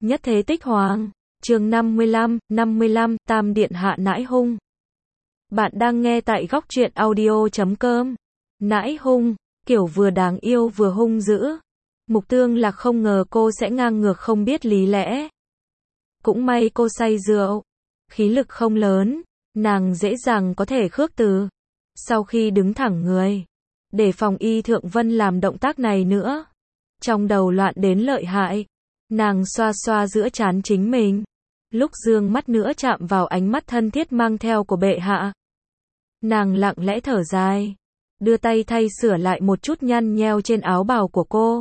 Nhất thế tích hoàng. Chương 55, Tam Điện Hạ nãi hung. Bạn đang nghe tại góc truyện audio.com. Nãi hung, kiểu vừa đáng yêu vừa hung dữ. Mục Tương Lạc không ngờ cô sẽ ngang ngược không biết lý lẽ. Cũng may cô say rượu, khí lực không lớn, nàng dễ dàng có thể khước từ. Sau khi đứng thẳng người, để phòng Y Thượng Vân làm động tác này nữa, trong đầu loạn đến lợi hại. Nàng xoa xoa giữa trán chính mình, lúc dương mắt nữa chạm vào ánh mắt thân thiết mang theo của bệ hạ. Nàng lặng lẽ thở dài, đưa tay thay sửa lại một chút nhăn nheo trên áo bào của cô.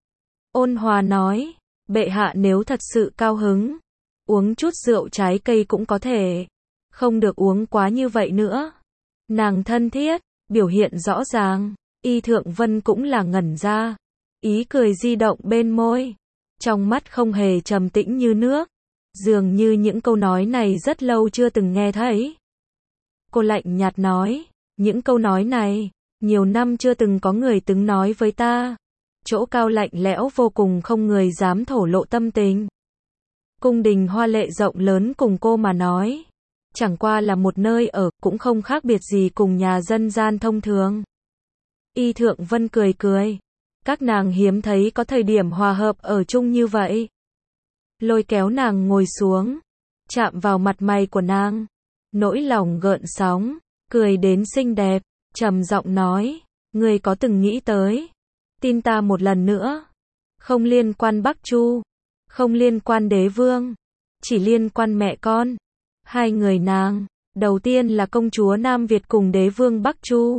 Ôn hòa nói, bệ hạ nếu thật sự cao hứng, uống chút rượu trái cây cũng có thể, không được uống quá như vậy nữa. Nàng thân thiết, biểu hiện rõ ràng, Y Thượng Vân cũng là ngẩn ra, ý cười di động bên môi, trong mắt không hề trầm tĩnh như nước, dường như những câu nói này rất lâu chưa từng nghe thấy. Cô lạnh nhạt nói, những câu nói này, nhiều năm chưa từng có người từng nói với ta. Chỗ cao lạnh lẽo vô cùng, không người dám thổ lộ tâm tình. Cung đình hoa lệ rộng lớn cùng cô mà nói, chẳng qua là một nơi ở, cũng không khác biệt gì cùng nhà dân gian thông thường. Y Thượng Vân cười cười, các nàng hiếm thấy có thời điểm hòa hợp ở chung như vậy. Lôi kéo nàng ngồi xuống, chạm vào mặt mày của nàng, nỗi lòng gợn sóng, cười đến xinh đẹp, trầm giọng nói, ngươi có từng nghĩ tới, tin ta một lần nữa, không liên quan Bắc Chu, không liên quan đế vương, chỉ liên quan mẹ con, hai người nàng, đầu tiên là công chúa Nam Việt cùng đế vương Bắc Chu.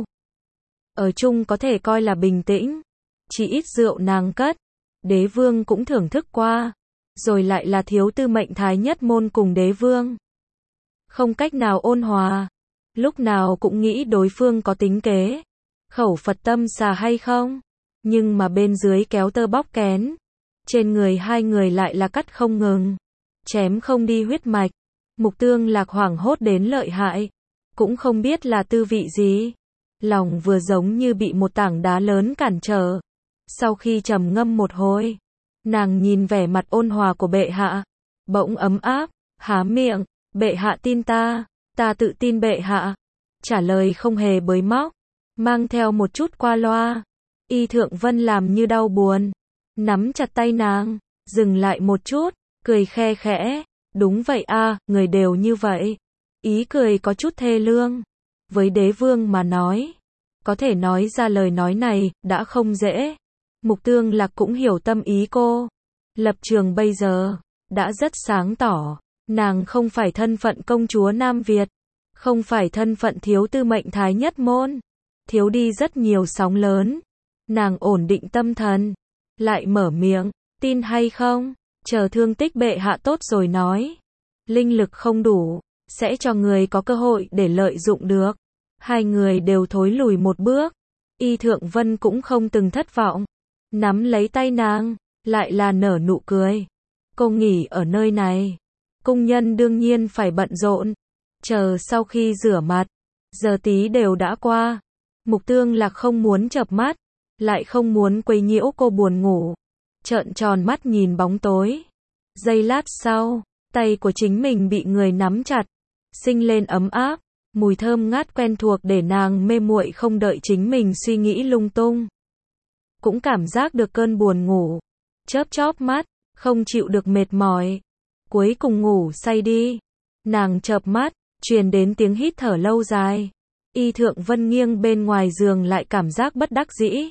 Ở chung có thể coi là bình tĩnh, chỉ ít rượu nàng cất, đế vương cũng thưởng thức qua, rồi lại là thiếu tư mệnh thái nhất môn cùng đế vương. Không cách nào ôn hòa, lúc nào cũng nghĩ đối phương có tính kế, khẩu Phật tâm xà hay không, nhưng mà bên dưới kéo tơ bóc kén, trên người hai người lại là cắt không ngừng, chém không đi huyết mạch. Mục Tương Lạc hoảng hốt đến lợi hại, cũng không biết là tư vị gì, lòng vừa giống như bị một tảng đá lớn cản trở. Sau khi trầm ngâm một hồi, nàng nhìn vẻ mặt ôn hòa của bệ hạ, bỗng ấm áp, há miệng, bệ hạ tin ta, ta tự tin bệ hạ. Trả lời không hề bới móc, mang theo một chút qua loa. Y Thượng Vân làm như đau buồn, nắm chặt tay nàng, dừng lại một chút, cười khe khẽ, đúng vậy a, người đều như vậy. Ý cười có chút thê lương. Với đế vương mà nói, có thể nói ra lời nói này, đã không dễ. Mục Tương Lạc cũng hiểu tâm ý cô. Lập trường bây giờ, đã rất sáng tỏ. Nàng không phải thân phận công chúa Nam Việt, không phải thân phận thiếu tư mệnh thái nhất môn. Thiếu đi rất nhiều sóng lớn. Nàng ổn định tâm thần, lại mở miệng, tin hay không, chờ thương tích bệ hạ tốt rồi nói. Linh lực không đủ, sẽ cho người có cơ hội để lợi dụng được. Hai người đều thối lùi một bước. Y Thượng Vân cũng không từng thất vọng, nắm lấy tay nàng, lại là nở nụ cười. Cô nghỉ ở nơi này, cung nhân đương nhiên phải bận rộn, chờ sau khi rửa mặt, giờ tí đều đã qua. Mục Tương Lạc không muốn chợp mắt, lại không muốn quấy nhiễu cô buồn ngủ, trợn tròn mắt nhìn bóng tối. Giây lát sau, tay của chính mình bị người nắm chặt, sinh lên ấm áp, mùi thơm ngát quen thuộc để nàng mê muội không đợi chính mình suy nghĩ lung tung. Cũng cảm giác được cơn buồn ngủ, chớp chóp mắt, không chịu được mệt mỏi, cuối cùng ngủ say đi. Nàng chợp mắt, truyền đến tiếng hít thở lâu dài. Y Thượng Vân nghiêng bên ngoài giường lại cảm giác bất đắc dĩ.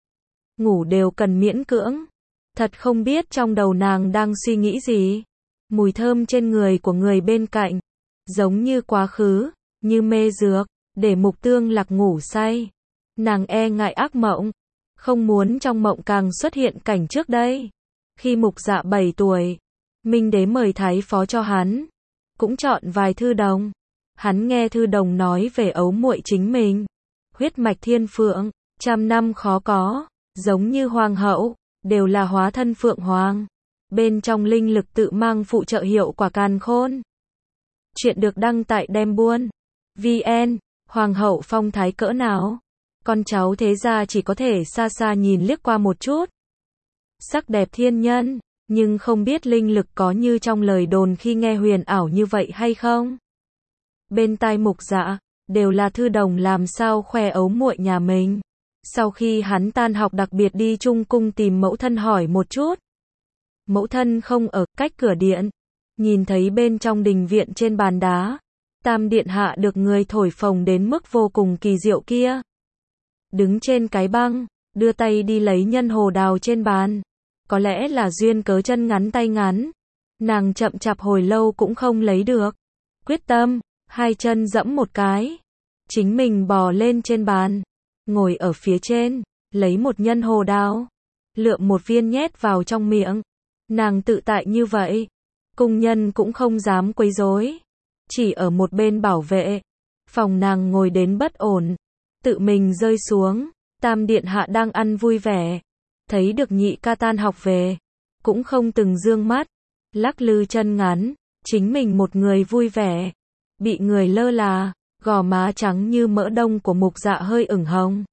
Ngủ đều cần miễn cưỡng. Thật không biết trong đầu nàng đang suy nghĩ gì. Mùi thơm trên người của người bên cạnh, giống như quá khứ, như mê dược, để Mục Tương Lạc ngủ say. Nàng e ngại ác mộng, không muốn trong mộng càng xuất hiện cảnh trước đây. Khi Mục Dạ 7 tuổi, Minh Đế mời thái phó cho hắn, cũng chọn vài thư đồng. Hắn nghe thư đồng nói về ấu muội chính mình, huyết mạch thiên phượng, trăm năm khó có, giống như hoàng hậu, đều là hóa thân phượng hoàng. Bên trong linh lực tự mang phụ trợ hiệu quả càn khôn. Chuyện được đăng tại Đem Buôn VN. Hoàng hậu phong thái cỡ nào? Con cháu thế gia chỉ có thể xa xa nhìn liếc qua một chút. Sắc đẹp thiên nhân, nhưng không biết linh lực có như trong lời đồn khi nghe huyền ảo như vậy hay không. Bên tai Mục Dạ, đều là Thư Đồng làm sao khoe ấu muội nhà mình. Sau khi hắn tan học đặc biệt đi Trung Cung tìm mẫu thân hỏi một chút. Mẫu thân không ở, cách cửa điện. Nhìn thấy bên trong đình viện trên bàn đá, Tam Điện Hạ được người thổi phồng đến mức vô cùng kỳ diệu kia. Đứng trên cái băng, đưa tay đi lấy nhân hồ đào trên bàn. Có lẽ là duyên cớ chân ngắn tay ngắn. Nàng chậm chạp hồi lâu cũng không lấy được. Quyết tâm, hai chân dẫm một cái. Chính mình bò lên trên bàn. Ngồi ở phía trên, lấy một nhân hồ đào. Lượm một viên nhét vào trong miệng. Nàng tự tại như vậy. Cung nhân cũng không dám quấy rối. Chỉ ở một bên bảo vệ. Phòng nàng ngồi đến bất ổn. Tự mình rơi xuống. Tam Điện Hạ đang ăn vui vẻ. Thấy được nhị ca tan học về. Cũng không từng dương mắt. Lắc lư chân ngắn. Chính mình một người vui vẻ. Bị người lơ là. Gò má trắng như mỡ đông của Mục Dạ hơi ửng hồng.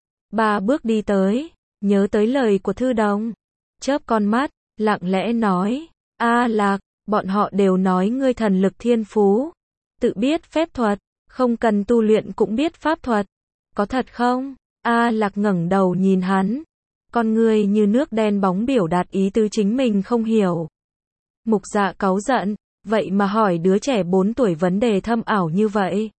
3 bước đi tới. Nhớ tới lời của Thư Đồng. Chớp con mắt. Lặng lẽ nói. A Lạc, bọn họ đều nói ngươi thần lực thiên phú. Tự biết phép thuật. Không cần tu luyện cũng biết pháp thuật. Có thật không? A Lạc ngẩng đầu nhìn hắn. Con ngươi như nước đen bóng biểu đạt ý tứ chính mình không hiểu. Mục Dạ cáu giận. Vậy mà hỏi đứa trẻ 4 tuổi vấn đề thâm ảo như vậy.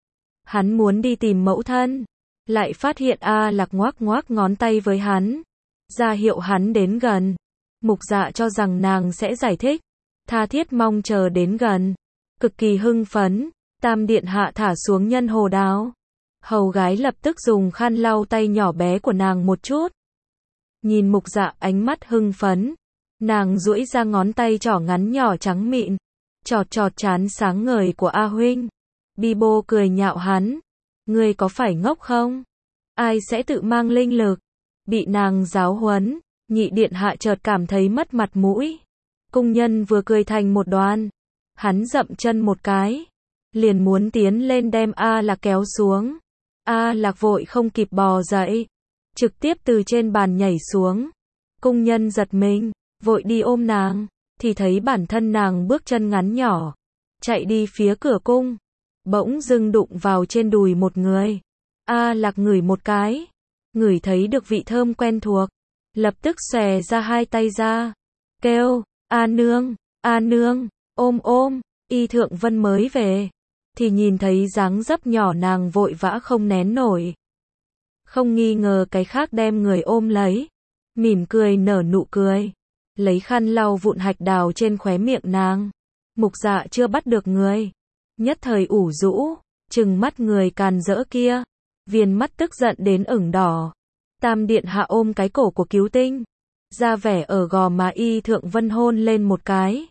Hắn muốn đi tìm mẫu thân. Lại phát hiện A Lạc ngoác ngoác ngón tay với hắn. Ra hiệu hắn đến gần. Mục Dạ cho rằng nàng sẽ giải thích. Tha thiết mong chờ đến gần. Cực kỳ hưng phấn. Tam Điện Hạ thả xuống nhân hồ đào. Hầu gái lập tức dùng khăn lau tay nhỏ bé của nàng một chút. Nhìn Mục Dạ ánh mắt hưng phấn. Nàng duỗi ra ngón tay trỏ ngắn nhỏ trắng mịn. Chọt chọt trán sáng ngời của A huynh. Bibo cười nhạo hắn. Ngươi có phải ngốc không? Ai sẽ tự mang linh lực? Bị nàng giáo huấn. Nhị Điện Hạ chợt cảm thấy mất mặt mũi. Cung nhân vừa cười thành một đoàn. Hắn dậm chân một cái. Liền muốn tiến lên đem A Lạc kéo xuống. A Lạc vội không kịp bò dậy. Trực tiếp từ trên bàn nhảy xuống. Cung nhân giật mình. Vội đi ôm nàng. Thì thấy bản thân nàng bước chân ngắn nhỏ. Chạy đi phía cửa cung. Bỗng dưng đụng vào trên đùi một người. A Lạc ngửi một cái. Ngửi thấy được vị thơm quen thuộc. Lập tức xòe ra hai tay ra. Kêu, A nương, ôm ôm. Y Thượng Vân mới về. Thì nhìn thấy dáng dấp nhỏ nàng vội vã không nén nổi. Không nghi ngờ cái khác đem người ôm lấy. Mỉm cười nở nụ cười. Lấy khăn lau vụn hạch đào trên khóe miệng nàng. Mục Dạ chưa bắt được người. Nhất thời ủ rũ. Trừng mắt người càn rỡ kia. Viền mắt tức giận đến ửng đỏ. Tam Điện Hạ ôm cái cổ của Cứu Tinh. Ra vẻ ở gò má Y Thượng Vân hôn lên một cái.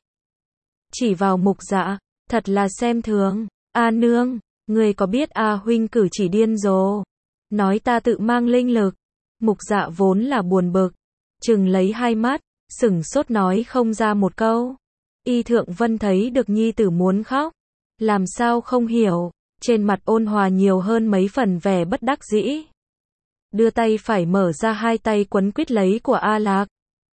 Chỉ vào Mục Dạ. Thật là xem thường. A nương, người có biết A huynh cử chỉ điên rồ. Nói ta tự mang linh lực. Mục Dạ vốn là buồn bực. Trừng lấy hai mắt. Sửng sốt nói không ra một câu. Y Thượng Vân thấy được nhi tử muốn khóc. Làm sao không hiểu. Trên mặt ôn hòa nhiều hơn mấy phần vẻ bất đắc dĩ. Đưa tay phải mở ra hai tay quấn quýt lấy của A Lạc.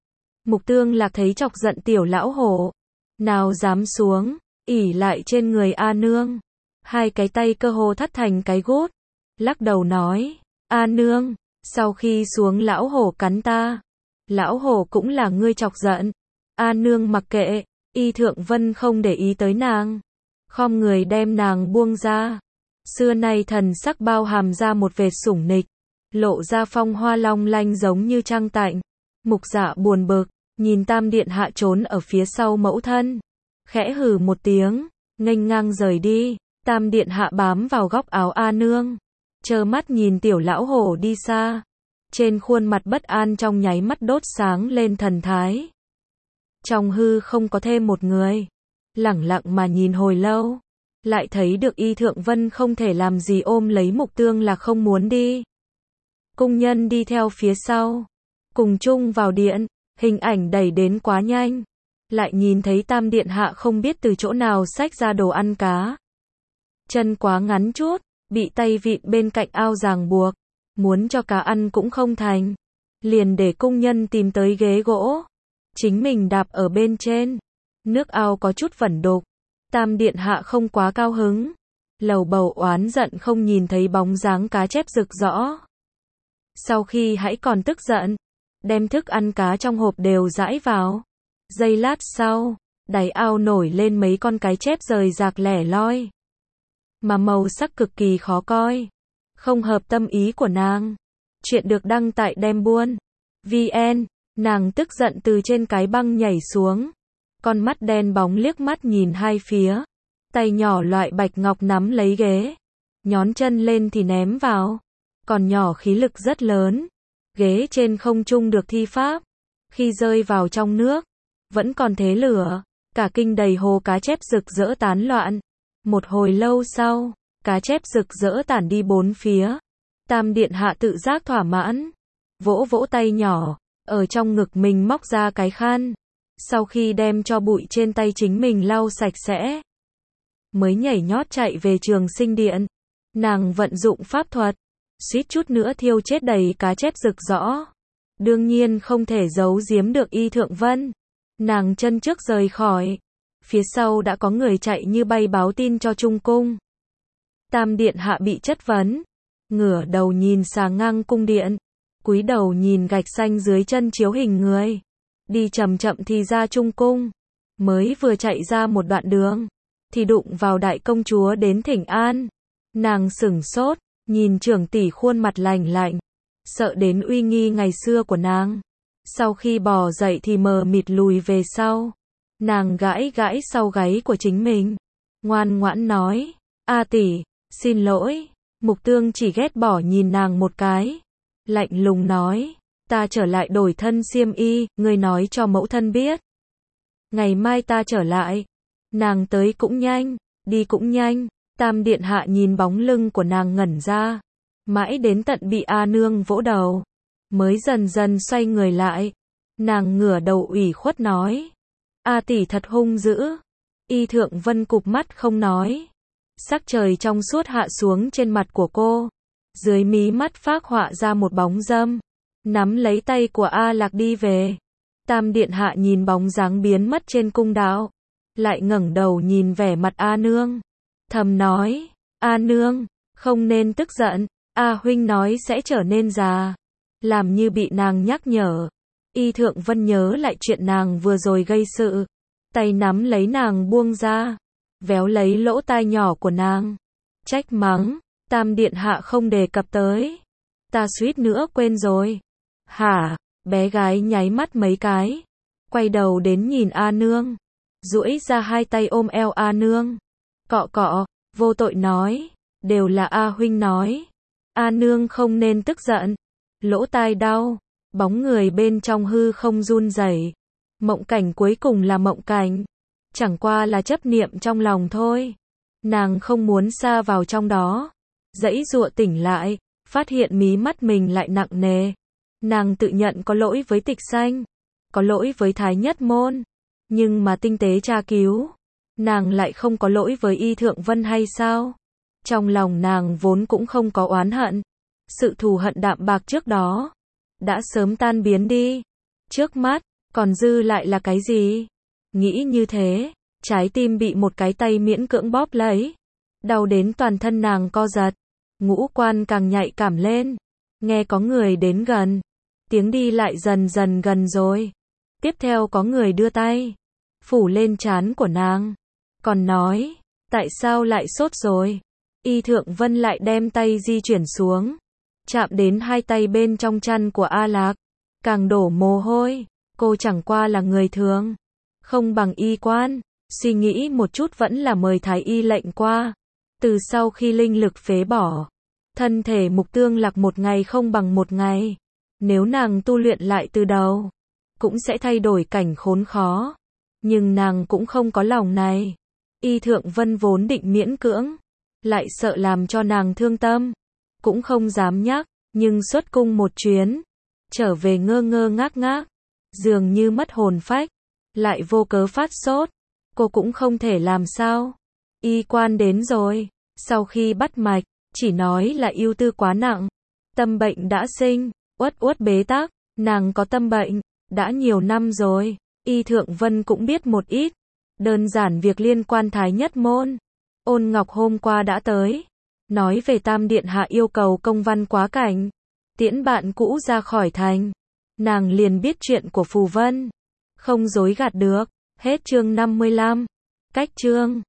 Mục Tương Lạc thấy chọc giận tiểu lão hổ. Nào dám xuống. Ỉ lại trên người A nương. Hai cái tay cơ hồ thắt thành cái gút. Lắc đầu nói. A nương. Sau khi xuống lão hổ cắn ta. Lão hổ cũng là ngươi chọc giận. A nương mặc kệ. Y Thượng Vân không để ý tới nàng. Khom người đem nàng buông ra. Xưa nay thần sắc bao hàm ra một vệt sủng nịch. Lộ ra phong hoa long lanh giống như trăng tạnh. Mục Dạ buồn bực. Nhìn Tam Điện Hạ trốn ở phía sau mẫu thân. Khẽ hừ một tiếng. Nghênh ngang rời đi. Tam Điện Hạ bám vào góc áo A nương. Trơ mắt nhìn tiểu lão hổ đi xa. Trên khuôn mặt bất an trong nháy mắt đốt sáng lên thần thái. Trong hư không có thêm một người. Lẳng lặng mà nhìn hồi lâu. Lại thấy được Y Thượng Vân không thể làm gì ôm lấy Mục Tương là không muốn đi. Cung nhân đi theo phía sau. Cùng chung vào điện. Hình ảnh đẩy đến quá nhanh. Lại nhìn thấy Tam Điện Hạ không biết từ chỗ nào xách ra đồ ăn cá. Chân quá ngắn chút. Bị tay vịn bên cạnh ao ràng buộc. Muốn cho cá ăn cũng không thành. Liền để cung nhân tìm tới ghế gỗ. chính mình đạp ở bên trên. Nước ao có chút vẩn đục. Tam điện hạ không quá cao hứng. Lầu bầu oán giận không nhìn thấy bóng dáng cá chép rực rõ. Sau khi hãy còn tức giận, đem thức ăn cá trong hộp đều rãi vào. Giây lát sau, đáy ao nổi lên mấy con cái chép rời rạc lẻ loi. Mà màu sắc cực kỳ khó coi. Không hợp tâm ý của nàng. Chuyện được đăng tại Đem Buôn VN. Nàng tức giận từ trên cái băng nhảy xuống. Con mắt đen bóng liếc mắt nhìn hai phía. Tay nhỏ loại bạch ngọc nắm lấy ghế. Nhón chân lên thì ném vào. Còn nhỏ khí lực rất lớn. Ghế trên không trung được thi pháp. Khi rơi vào trong nước, vẫn còn thế lửa. Cả kinh đầy hồ cá chép rực rỡ tán loạn. Một hồi lâu sau, cá chép rực rỡ tản đi bốn phía. Tam điện hạ tự giác thỏa mãn. Vỗ vỗ tay nhỏ, ở trong ngực mình móc ra cái khăn. Sau khi đem cho bụi trên tay chính mình lau sạch sẽ, mới nhảy nhót chạy về trường sinh điện. Nàng vận dụng pháp thuật, suýt chút nữa thiêu chết đầy cá chép rực rõ. Đương nhiên không thể giấu giếm được Y Thượng Vân. Nàng chân trước rời khỏi, phía sau đã có người chạy như bay báo tin cho Trung Cung. Tam điện hạ bị chất vấn, ngửa đầu nhìn xà ngang cung điện, cúi đầu nhìn gạch xanh dưới chân chiếu hình người. Đi chậm chậm thì ra Trung Cung. Mới vừa chạy ra một đoạn đường, thì đụng vào đại công chúa đến thỉnh an. Nàng sửng sốt, nhìn trưởng tỷ khuôn mặt lạnh lạnh, sợ đến uy nghi ngày xưa của nàng. Sau khi bò dậy thì mờ mịt lùi về sau. Nàng gãi gãi sau gáy của chính mình, ngoan ngoãn nói, A tỷ, xin lỗi. Mục Tương chỉ ghét bỏ nhìn nàng một cái, lạnh lùng nói, ta trở lại đổi thân xiêm y, ngươi nói cho mẫu thân biết. Ngày mai ta trở lại. Nàng tới cũng nhanh, đi cũng nhanh. Tam điện hạ nhìn bóng lưng của nàng ngẩn ra, mãi đến tận bị A nương vỗ đầu, mới dần dần xoay người lại. Nàng ngửa đầu ủy khuất nói, A tỷ thật hung dữ. Y Thượng Vân cụp mắt không nói. Sắc trời trong suốt hạ xuống trên mặt của cô, dưới mí mắt phác họa ra một bóng dâm. Nắm lấy tay của A Lạc đi về. Tam điện hạ nhìn bóng dáng biến mất trên cung đạo, lại ngẩng đầu nhìn vẻ mặt A nương, thầm nói, A nương, không nên tức giận. A huynh nói sẽ trở nên già. Làm như bị nàng nhắc nhở. Y Thượng Vân nhớ lại chuyện nàng vừa rồi gây sự, tay nắm lấy nàng buông ra, véo lấy lỗ tai nhỏ của nàng, trách mắng, Tam điện hạ không đề cập tới. Ta suýt nữa quên rồi. Hả? Bé gái nháy mắt mấy cái, quay đầu đến nhìn A nương, duỗi ra hai tay ôm eo A nương, cọ cọ, vô tội nói, đều là A huynh nói. A nương không nên tức giận. Lỗ tai đau, bóng người bên trong hư không run rẩy. Mộng cảnh cuối cùng là mộng cảnh, chẳng qua là chấp niệm trong lòng thôi. Nàng không muốn sa vào trong đó, giãy giụa tỉnh lại, phát hiện mí mắt mình lại nặng nề. Nàng tự nhận có lỗi với Tịch Xanh, có lỗi với Thái Nhất Môn, nhưng mà tinh tế tra cứu, nàng lại không có lỗi với Y Thượng Vân hay sao? Trong lòng nàng vốn cũng không có oán hận, sự thù hận đạm bạc trước đó đã sớm tan biến đi. Trước mắt còn dư lại là cái gì? Nghĩ như thế, trái tim bị một cái tay miễn cưỡng bóp lấy, đau đến toàn thân nàng co giật, ngũ quan càng nhạy cảm lên. Nghe có người đến gần, tiếng đi lại dần dần gần rồi. Tiếp theo có người đưa tay phủ lên trán của nàng, còn nói, tại sao lại sốt rồi? Y Thượng Vân lại đem tay di chuyển xuống, chạm đến hai tay bên trong chăn của A Lạc, càng đổ mồ hôi. Cô chẳng qua là người thường, không bằng y quan. Suy nghĩ một chút vẫn là mời thái y lệnh qua. Từ sau khi linh lực phế bỏ, thân thể Mục Tương Lạc một ngày không bằng một ngày. Nếu nàng tu luyện lại từ đầu, cũng sẽ thay đổi cảnh khốn khó. Nhưng nàng cũng không có lòng này. Y Thượng Vân vốn định miễn cưỡng, lại sợ làm cho nàng thương tâm, cũng không dám nhắc. Nhưng xuất cung một chuyến, trở về ngơ ngơ ngác ngác, dường như mất hồn phách, lại vô cớ phát sốt. Cô cũng không thể làm sao. Y quan đến rồi, sau khi bắt mạch, chỉ nói là ưu tư quá nặng, tâm bệnh đã sinh, uất uất bế tắc. Nàng có tâm bệnh đã nhiều năm rồi, Y Thượng Vân cũng biết một ít, đơn giản việc liên quan Thái Nhất Môn. Ôn Ngọc hôm qua đã tới, nói về Tam Điện Hạ yêu cầu công văn quá cảnh, tiễn bạn cũ ra khỏi thành. Nàng liền biết chuyện của Phù Vân, không dối gạt được. Hết chương 55. Cách chương